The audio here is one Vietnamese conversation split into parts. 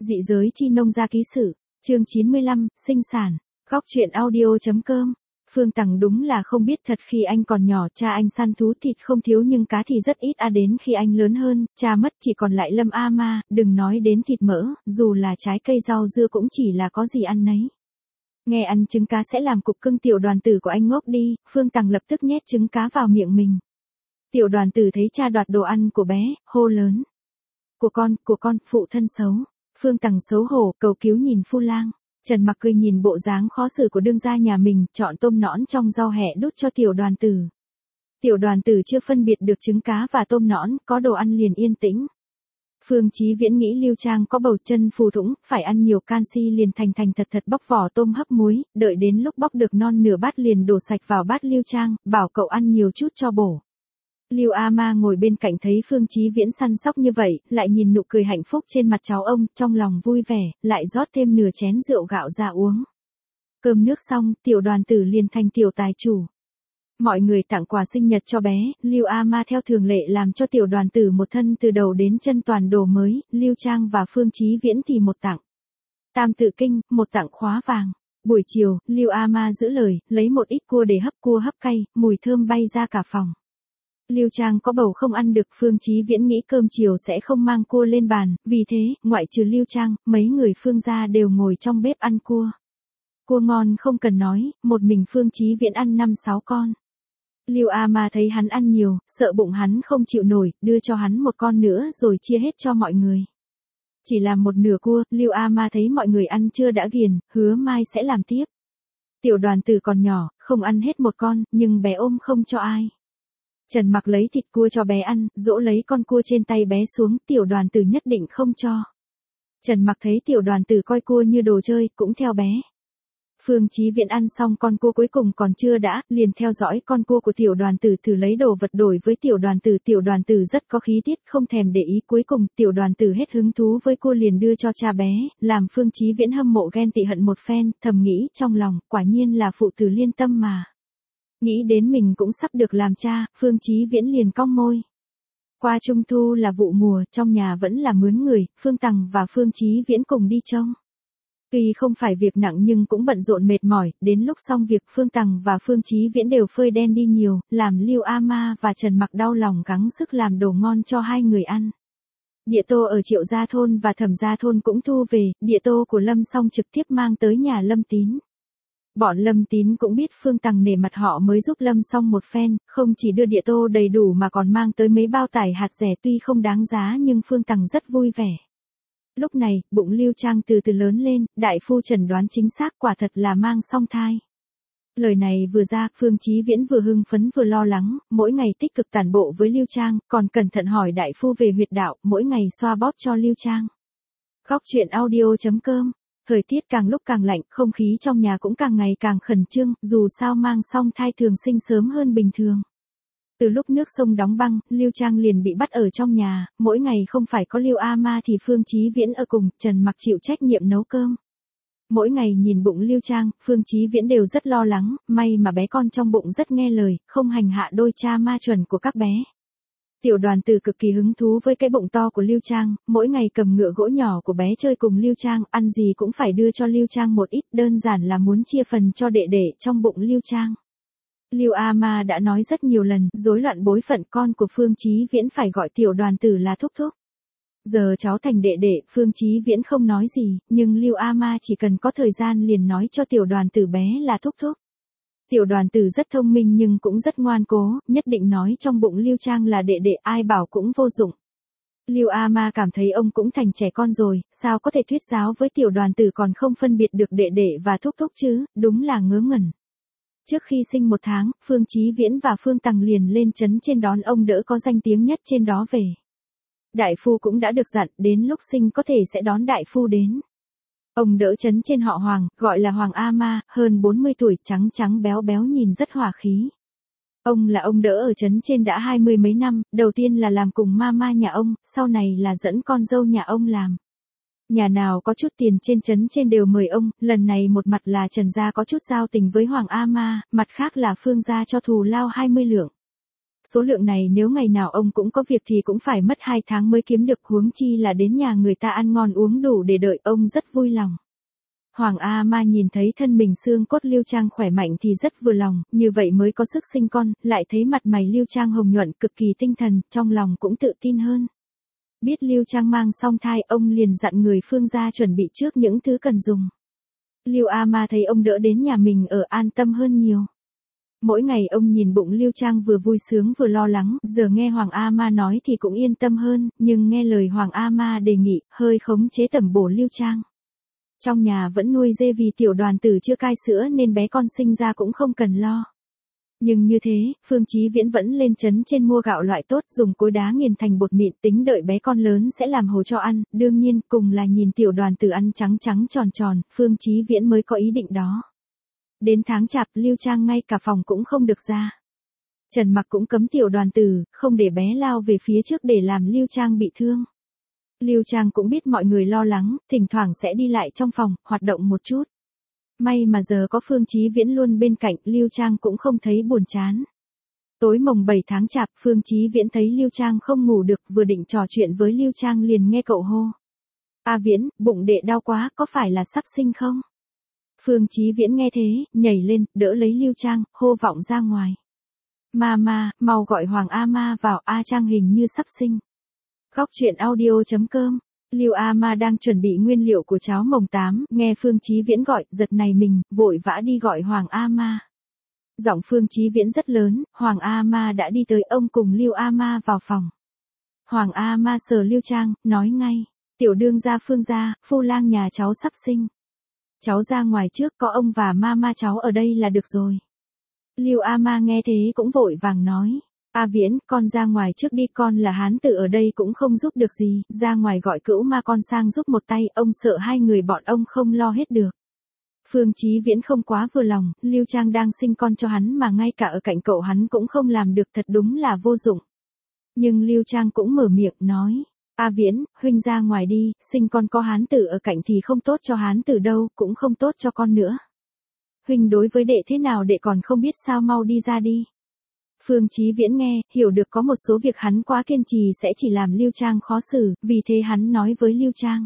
Dị giới chi nông gia ký sự, chương 95, sinh sản, góc truyện audio.com. Phương Tằng đúng là không biết thật khi anh còn nhỏ cha anh săn thú thịt không thiếu nhưng cá thì rất ít đến khi anh lớn hơn, cha mất chỉ còn lại Lâm A Ma, đừng nói đến thịt mỡ, dù là trái cây rau dưa cũng chỉ là có gì ăn nấy. Nghe ăn trứng cá sẽ làm cục cưng tiểu đoàn tử của anh ngốc đi, Phương Tằng lập tức nhét trứng cá vào miệng mình. Tiểu đoàn tử thấy cha đoạt đồ ăn của bé, hô lớn. Của con, phụ thân xấu. Phương Tằng xấu hổ, cầu cứu nhìn Phu Lang. Trần Mặc cười nhìn bộ dáng khó xử của đương gia nhà mình, chọn tôm nõn trong rau hẹ đút cho tiểu đoàn tử. Tiểu đoàn tử chưa phân biệt được trứng cá và tôm nõn, có đồ ăn liền yên tĩnh. Phương Chí Viễn nghĩ Lưu Trang có bầu chân phù thủng, phải ăn nhiều canxi liền thành thật bóc vỏ tôm hấp muối, đợi đến lúc bóc được non nửa bát liền đổ sạch vào bát Lưu Trang, bảo cậu ăn nhiều chút cho bổ. Lưu A Ma ngồi bên cạnh thấy Phương Chí Viễn săn sóc như vậy, lại nhìn nụ cười hạnh phúc trên mặt cháu ông, trong lòng vui vẻ, lại rót thêm nửa chén rượu gạo ra uống. Cơm nước xong, tiểu đoàn tử liền thành tiểu tài chủ. Mọi người tặng quà sinh nhật cho bé, Lưu A Ma theo thường lệ làm cho tiểu đoàn tử một thân từ đầu đến chân toàn đồ mới, Lưu Trang và Phương Chí Viễn thì một tặng Tam Tự Kinh, một tặng khóa vàng. Buổi chiều, Lưu A Ma giữ lời, lấy một ít cua để hấp cua hấp cay, mùi thơm bay ra cả phòng. Lưu Trang có bầu không ăn được, Phương Chí Viễn nghĩ cơm chiều sẽ không mang cua lên bàn, vì thế, ngoại trừ Lưu Trang, mấy người Phương gia đều ngồi trong bếp ăn cua. Cua ngon không cần nói, một mình Phương Chí Viễn ăn 5-6 con. Lưu A Ma thấy hắn ăn nhiều, sợ bụng hắn không chịu nổi, đưa cho hắn một con nữa rồi chia hết cho mọi người. Chỉ làm một nửa cua, Lưu A Ma thấy mọi người ăn chưa đã ghiền, hứa mai sẽ làm tiếp. Tiểu đoàn tử còn nhỏ, không ăn hết một con, nhưng bé ôm không cho ai. Trần Mặc lấy thịt cua cho bé ăn, dỗ lấy con cua trên tay bé xuống, tiểu đoàn tử nhất định không cho. Trần Mặc thấy tiểu đoàn tử coi cua như đồ chơi, cũng theo bé. Phương Chí Viễn ăn xong con cua cuối cùng còn chưa đã, liền theo dõi con cua của tiểu đoàn tử thử lấy đồ vật đổi với tiểu đoàn tử rất có khí tiết, không thèm để ý, cuối cùng tiểu đoàn tử hết hứng thú với cua liền đưa cho cha bé, làm Phương Chí Viễn hâm mộ ghen tị hận một phen, thầm nghĩ trong lòng, quả nhiên là phụ tử liên tâm mà. Nghĩ đến mình cũng sắp được làm cha, Phương Chí Viễn liền cong môi. Qua Trung Thu là vụ mùa, trong nhà vẫn là mướn người, Phương Tằng và Phương Chí Viễn cùng đi trông. Tuy không phải việc nặng nhưng cũng bận rộn mệt mỏi, đến lúc xong việc Phương Tằng và Phương Chí Viễn đều phơi đen đi nhiều, làm Lưu A Ma và Trần Mặc đau lòng gắng sức làm đồ ngon cho hai người ăn. Địa tô ở Triệu Gia thôn và Thẩm Gia thôn cũng thu về, địa tô của Lâm Song trực tiếp mang tới nhà Lâm Tín. Bọn Lâm Tín cũng biết Phương Tằng nể mặt họ mới giúp Lâm Song một phen, không chỉ đưa địa tô đầy đủ mà còn mang tới mấy bao tải hạt rẻ tuy không đáng giá nhưng Phương Tằng rất vui vẻ. Lúc này, bụng Lưu Trang từ từ lớn lên, đại phu chẩn đoán chính xác quả thật là mang song thai. Lời này vừa ra, Phương Chí Viễn vừa hưng phấn vừa lo lắng, mỗi ngày tích cực tản bộ với Lưu Trang, còn cẩn thận hỏi đại phu về huyệt đạo, mỗi ngày xoa bóp cho Lưu Trang. Góc truyện audio.com. Thời tiết càng lúc càng lạnh, không khí trong nhà cũng càng ngày càng khẩn trương, dù sao mang song thai thường sinh sớm hơn bình thường. Từ lúc nước sông đóng băng, Lưu Trang liền bị bắt ở trong nhà, mỗi ngày không phải có Lưu A Ma thì Phương Chí Viễn ở cùng, Trần Mặc chịu trách nhiệm nấu cơm. Mỗi ngày nhìn bụng Lưu Trang, Phương Chí Viễn đều rất lo lắng, may mà bé con trong bụng rất nghe lời, không hành hạ đôi cha ma chuẩn của các bé. Tiểu đoàn tử cực kỳ hứng thú với cái bụng to của Lưu Trang, mỗi ngày cầm ngựa gỗ nhỏ của bé chơi cùng Lưu Trang, ăn gì cũng phải đưa cho Lưu Trang một ít, đơn giản là muốn chia phần cho đệ đệ trong bụng Lưu Trang. Lưu A Ma đã nói rất nhiều lần, rối loạn bối phận con của Phương Chí Viễn phải gọi tiểu đoàn tử là thúc thúc. Giờ cháu thành đệ đệ, Phương Chí Viễn không nói gì, nhưng Lưu A Ma chỉ cần có thời gian liền nói cho tiểu đoàn tử bé là thúc thúc. Tiểu đoàn tử rất thông minh nhưng cũng rất ngoan cố, nhất định nói trong bụng Lưu Trang là đệ đệ, ai bảo cũng vô dụng. Lưu A Ma cảm thấy ông cũng thành trẻ con rồi, sao có thể thuyết giáo với tiểu đoàn tử còn không phân biệt được đệ đệ và thúc thúc chứ, đúng là ngớ ngẩn. Trước khi sinh 1 tháng, Phương Chí Viễn và Phương Tằng liền lên trấn trên đón ông đỡ có danh tiếng nhất trên đó về. Đại phu cũng đã được dặn, đến lúc sinh có thể sẽ đón đại phu đến. Ông đỡ trấn trên họ Hoàng, gọi là Hoàng A Ma, hơn 40 tuổi, trắng trắng béo béo nhìn rất hòa khí. Ông là ông đỡ ở trấn trên đã 20 mấy năm, đầu tiên là làm cùng mama nhà ông, sau này là dẫn con dâu nhà ông làm. Nhà nào có chút tiền trên trấn trên đều mời ông, lần này một mặt là Trần gia có chút giao tình với Hoàng A Ma, mặt khác là Phương gia cho thù lao 20 lượng. Số lượng này nếu ngày nào ông cũng có việc thì cũng phải mất 2 tháng mới kiếm được, huống chi là đến nhà người ta ăn ngon uống đủ để đợi, ông rất vui lòng. Hoàng A Ma nhìn thấy thân mình xương cốt Lưu Trang khỏe mạnh thì rất vừa lòng, như vậy mới có sức sinh con, lại thấy mặt mày Lưu Trang hồng nhuận cực kỳ tinh thần, trong lòng cũng tự tin hơn. Biết Lưu Trang mang song thai, ông liền dặn người Phương gia chuẩn bị trước những thứ cần dùng. Lưu A Ma thấy ông đỡ đến nhà mình ở an tâm hơn nhiều. Mỗi ngày ông nhìn bụng Lưu Trang vừa vui sướng vừa lo lắng, giờ nghe Hoàng A Ma nói thì cũng yên tâm hơn, nhưng nghe lời Hoàng A Ma đề nghị, hơi khống chế tẩm bổ Lưu Trang. Trong nhà vẫn nuôi dê vì tiểu đoàn tử chưa cai sữa nên bé con sinh ra cũng không cần lo. Nhưng như thế, Phương Chí Viễn vẫn lên trấn trên mua gạo loại tốt, dùng cối đá nghiền thành bột mịn, tính đợi bé con lớn sẽ làm hồ cho ăn, đương nhiên cùng là nhìn tiểu đoàn tử ăn trắng trắng tròn tròn, Phương Chí Viễn mới có ý định đó. Đến tháng chạp, Lưu Trang ngay cả phòng cũng không được ra. Trần Mặc cũng cấm tiểu đoàn tử, không để bé lao về phía trước để làm Lưu Trang bị thương. Lưu Trang cũng biết mọi người lo lắng, thỉnh thoảng sẽ đi lại trong phòng, hoạt động một chút. May mà giờ có Phương Chí Viễn luôn bên cạnh, Lưu Trang cũng không thấy buồn chán. Tối mồng 7 tháng chạp, Phương Chí Viễn thấy Lưu Trang không ngủ được, vừa định trò chuyện với Lưu Trang liền nghe cậu hô. A Viễn, bụng đệ đau quá, có phải là sắp sinh không? Phương Chí Viễn nghe thế, nhảy lên, đỡ lấy Lưu Trang, hô vọng ra ngoài. Mama, mau gọi Hoàng A Ma vào, A Trang hình như sắp sinh. Góc truyện audio.com. Lưu A Ma đang chuẩn bị nguyên liệu của cháo mồng 8, nghe Phương Chí Viễn gọi, giật nảy mình, vội vã đi gọi Hoàng A Ma. Giọng Phương Chí Viễn rất lớn, Hoàng A Ma đã đi tới, ông cùng Lưu A Ma vào phòng. Hoàng A Ma sờ Lưu Trang, nói ngay, tiểu đương gia Phương gia, phu lang nhà cháu sắp sinh. Cháu ra ngoài trước, có ông và mama cháu ở đây là được rồi. Lưu A Ma nghe thế cũng vội vàng nói. A Viễn, con ra ngoài trước đi, con là hán tử ở đây cũng không giúp được gì, ra ngoài gọi cữu ma con sang giúp một tay, ông sợ hai người bọn ông không lo hết được. Phương Chí Viễn không quá vừa lòng, Lưu Trang đang sinh con cho hắn mà ngay cả ở cạnh cậu hắn cũng không làm được, thật đúng là vô dụng. Nhưng Lưu Trang cũng mở miệng nói, A Viễn, huynh ra ngoài đi, sinh con có hán tử ở cạnh thì không tốt cho hán tử đâu, cũng không tốt cho con nữa. Huynh đối với đệ thế nào đệ còn không biết sao, mau đi ra đi. Phương Chí Viễn nghe, hiểu được có một số việc hắn quá kiên trì sẽ chỉ làm Lưu Trang khó xử, vì thế hắn nói với Lưu Trang.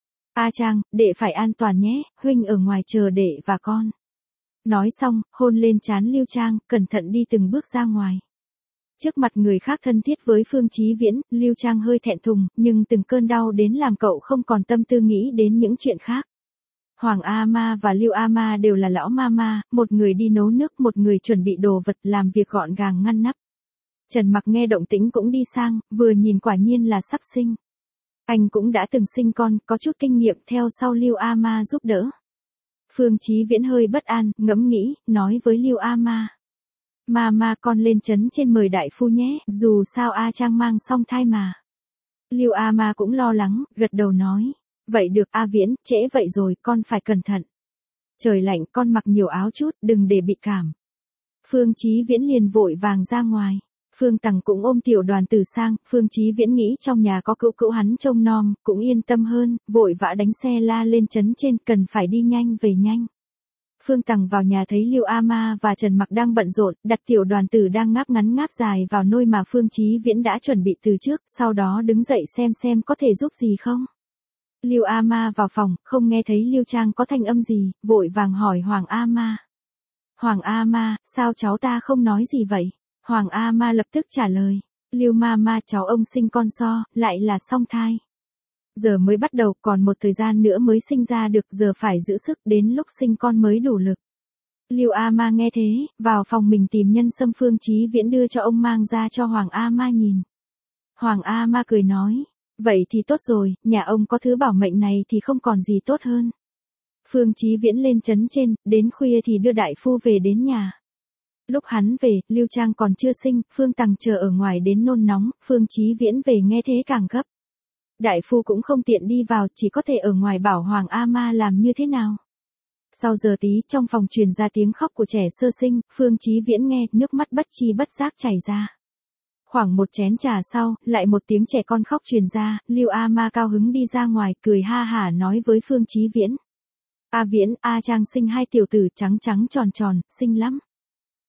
A Trang, đệ phải an toàn nhé, huynh ở ngoài chờ đệ và con. Nói xong, hôn lên trán Lưu Trang, cẩn thận đi từng bước ra ngoài. Trước mặt người khác thân thiết với Phương Chí Viễn, Lưu Trang hơi thẹn thùng, nhưng từng cơn đau đến làm cậu không còn tâm tư nghĩ đến những chuyện khác. Hoàng A Ma và Lưu A Ma đều là lão mama, một người đi nấu nước, một người chuẩn bị đồ vật, làm việc gọn gàng ngăn nắp. Trần Mặc nghe động tĩnh cũng đi sang, vừa nhìn quả nhiên là sắp sinh. Anh cũng đã từng sinh con, có chút kinh nghiệm, theo sau Lưu A Ma giúp đỡ. Phương Chí Viễn hơi bất an, ngẫm nghĩ, nói với Lưu A Ma. Mama, con lên trấn trên mời đại phu nhé, dù sao A Trang mang song thai mà. Lưu A Ma cũng lo lắng, gật đầu nói. Vậy được A Viễn, trễ vậy rồi, con phải cẩn thận. Trời lạnh, con mặc nhiều áo chút, đừng để bị cảm. Phương Chí Viễn liền vội vàng ra ngoài. Phương Tằng cũng ôm tiểu đoàn tử sang, Phương Chí Viễn nghĩ trong nhà có cữu cữu hắn trông nom, cũng yên tâm hơn, vội vã đánh xe la lên trấn trên, cần phải đi nhanh về nhanh. Phương Tằng vào nhà thấy Lưu A Ma và Trần Mặc đang bận rộn, đặt tiểu đoàn tử đang ngáp ngắn ngáp dài vào nôi mà Phương Chí Viễn đã chuẩn bị từ trước, sau đó đứng dậy xem có thể giúp gì không. Lưu A Ma vào phòng, không nghe thấy Lưu Trang có thanh âm gì, vội vàng hỏi Hoàng A Ma. Hoàng A Ma, sao cháu ta không nói gì vậy? Hoàng A Ma lập tức trả lời. Lưu Mama, cháu ông sinh con so, lại là song thai. Giờ mới bắt đầu, còn một thời gian nữa mới sinh ra được, giờ phải giữ sức, đến lúc sinh con mới đủ lực. Lưu A Ma nghe thế, vào phòng mình tìm nhân sâm Phương Chí Viễn đưa cho ông mang ra cho Hoàng A Ma nhìn. Hoàng A Ma cười nói. Vậy thì tốt rồi, nhà ông có thứ bảo mệnh này thì không còn gì tốt hơn. Phương Chí Viễn lên trấn trên, đến khuya thì đưa đại phu về đến nhà. Lúc hắn về, Lưu Trang còn chưa sinh, Phương Tằng chờ ở ngoài đến nôn nóng, Phương Chí Viễn về nghe thế càng gấp. Đại phu cũng không tiện đi vào, chỉ có thể ở ngoài bảo Hoàng A Ma làm như thế nào. Sau giờ tí, trong phòng truyền ra tiếng khóc của trẻ sơ sinh, Phương Chí Viễn nghe, nước mắt bất chi bất giác chảy ra. Khoảng một chén trà sau, lại một tiếng trẻ con khóc truyền ra, Lưu A Ma cao hứng đi ra ngoài, cười ha hả nói với Phương Chí Viễn. A Viễn, A Trang sinh hai tiểu tử trắng trắng tròn tròn, xinh lắm.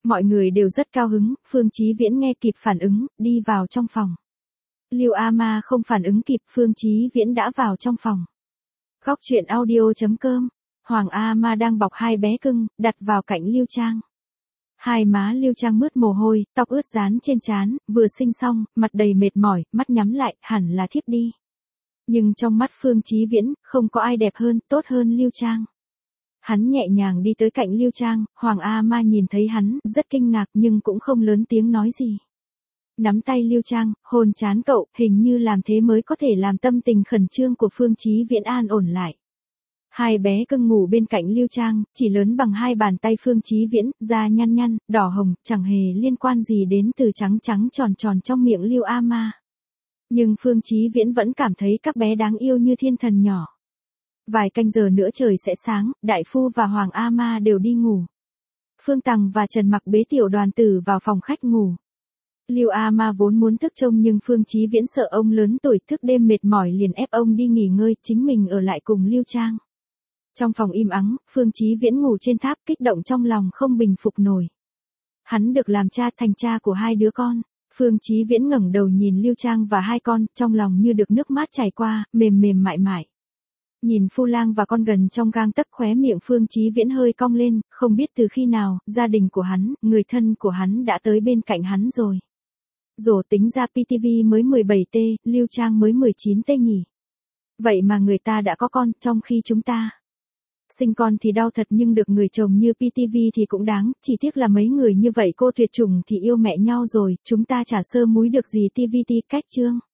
Mọi người đều rất cao hứng, Phương Chí Viễn nghe kịp phản ứng, đi vào trong phòng. Lưu A Ma không phản ứng kịp, Phương Chí Viễn đã vào trong phòng. Góc truyện audio.com. Hoàng A Ma đang bọc hai bé cưng, đặt vào cạnh Lưu Trang. Hai má Lưu Trang mướt mồ hôi, tóc ướt dán trên trán, vừa sinh xong, mặt đầy mệt mỏi, mắt nhắm lại, hẳn là thiếp đi. Nhưng trong mắt Phương Chí Viễn, không có ai đẹp hơn, tốt hơn Lưu Trang. Hắn nhẹ nhàng đi tới cạnh Lưu Trang, Hoàng A Ma nhìn thấy hắn, rất kinh ngạc nhưng cũng không lớn tiếng nói gì. Nắm tay Lưu Trang, hôn trán cậu, hình như làm thế mới có thể làm tâm tình khẩn trương của Phương Chí Viễn an ổn lại. Hai bé cưng ngủ bên cạnh Lưu Trang, chỉ lớn bằng hai bàn tay Phương Chí Viễn, da nhăn nhăn, đỏ hồng, chẳng hề liên quan gì đến từ trắng trắng tròn tròn trong miệng Lưu A Ma. Nhưng Phương Chí Viễn vẫn cảm thấy các bé đáng yêu như thiên thần nhỏ. Vài canh giờ nữa trời sẽ sáng, Đại Phu và Hoàng A Ma đều đi ngủ. Phương Tằng và Trần Mặc bế tiểu đoàn tử vào phòng khách ngủ. Lưu A Ma vốn muốn thức trông nhưng Phương Chí Viễn sợ ông lớn tuổi thức đêm mệt mỏi liền ép ông đi nghỉ ngơi, chính mình ở lại cùng Lưu Trang. Trong phòng im ắng, Phương Chí Viễn ngủ trên tháp kích động trong lòng không bình phục nổi. Hắn được làm cha thành cha của hai đứa con. Phương Chí Viễn ngẩng đầu nhìn Lưu Trang và hai con, trong lòng như được nước mát chảy qua, mềm mềm mại mại. Nhìn Phu Lang và con gần trong gang tấc, khóe miệng Phương Chí Viễn hơi cong lên, không biết từ khi nào, gia đình của hắn, người thân của hắn đã tới bên cạnh hắn rồi. Rồi tính ra PTV mới 17T, Lưu Trang mới 19T nhỉ. Vậy mà người ta đã có con, trong khi chúng ta sinh con thì đau thật nhưng được người chồng như PTV thì cũng đáng, chỉ tiếc là mấy người như vậy cô tuyệt chủng thì yêu mẹ nhau rồi, chúng ta chả sơ múi được gì TVT cách chương.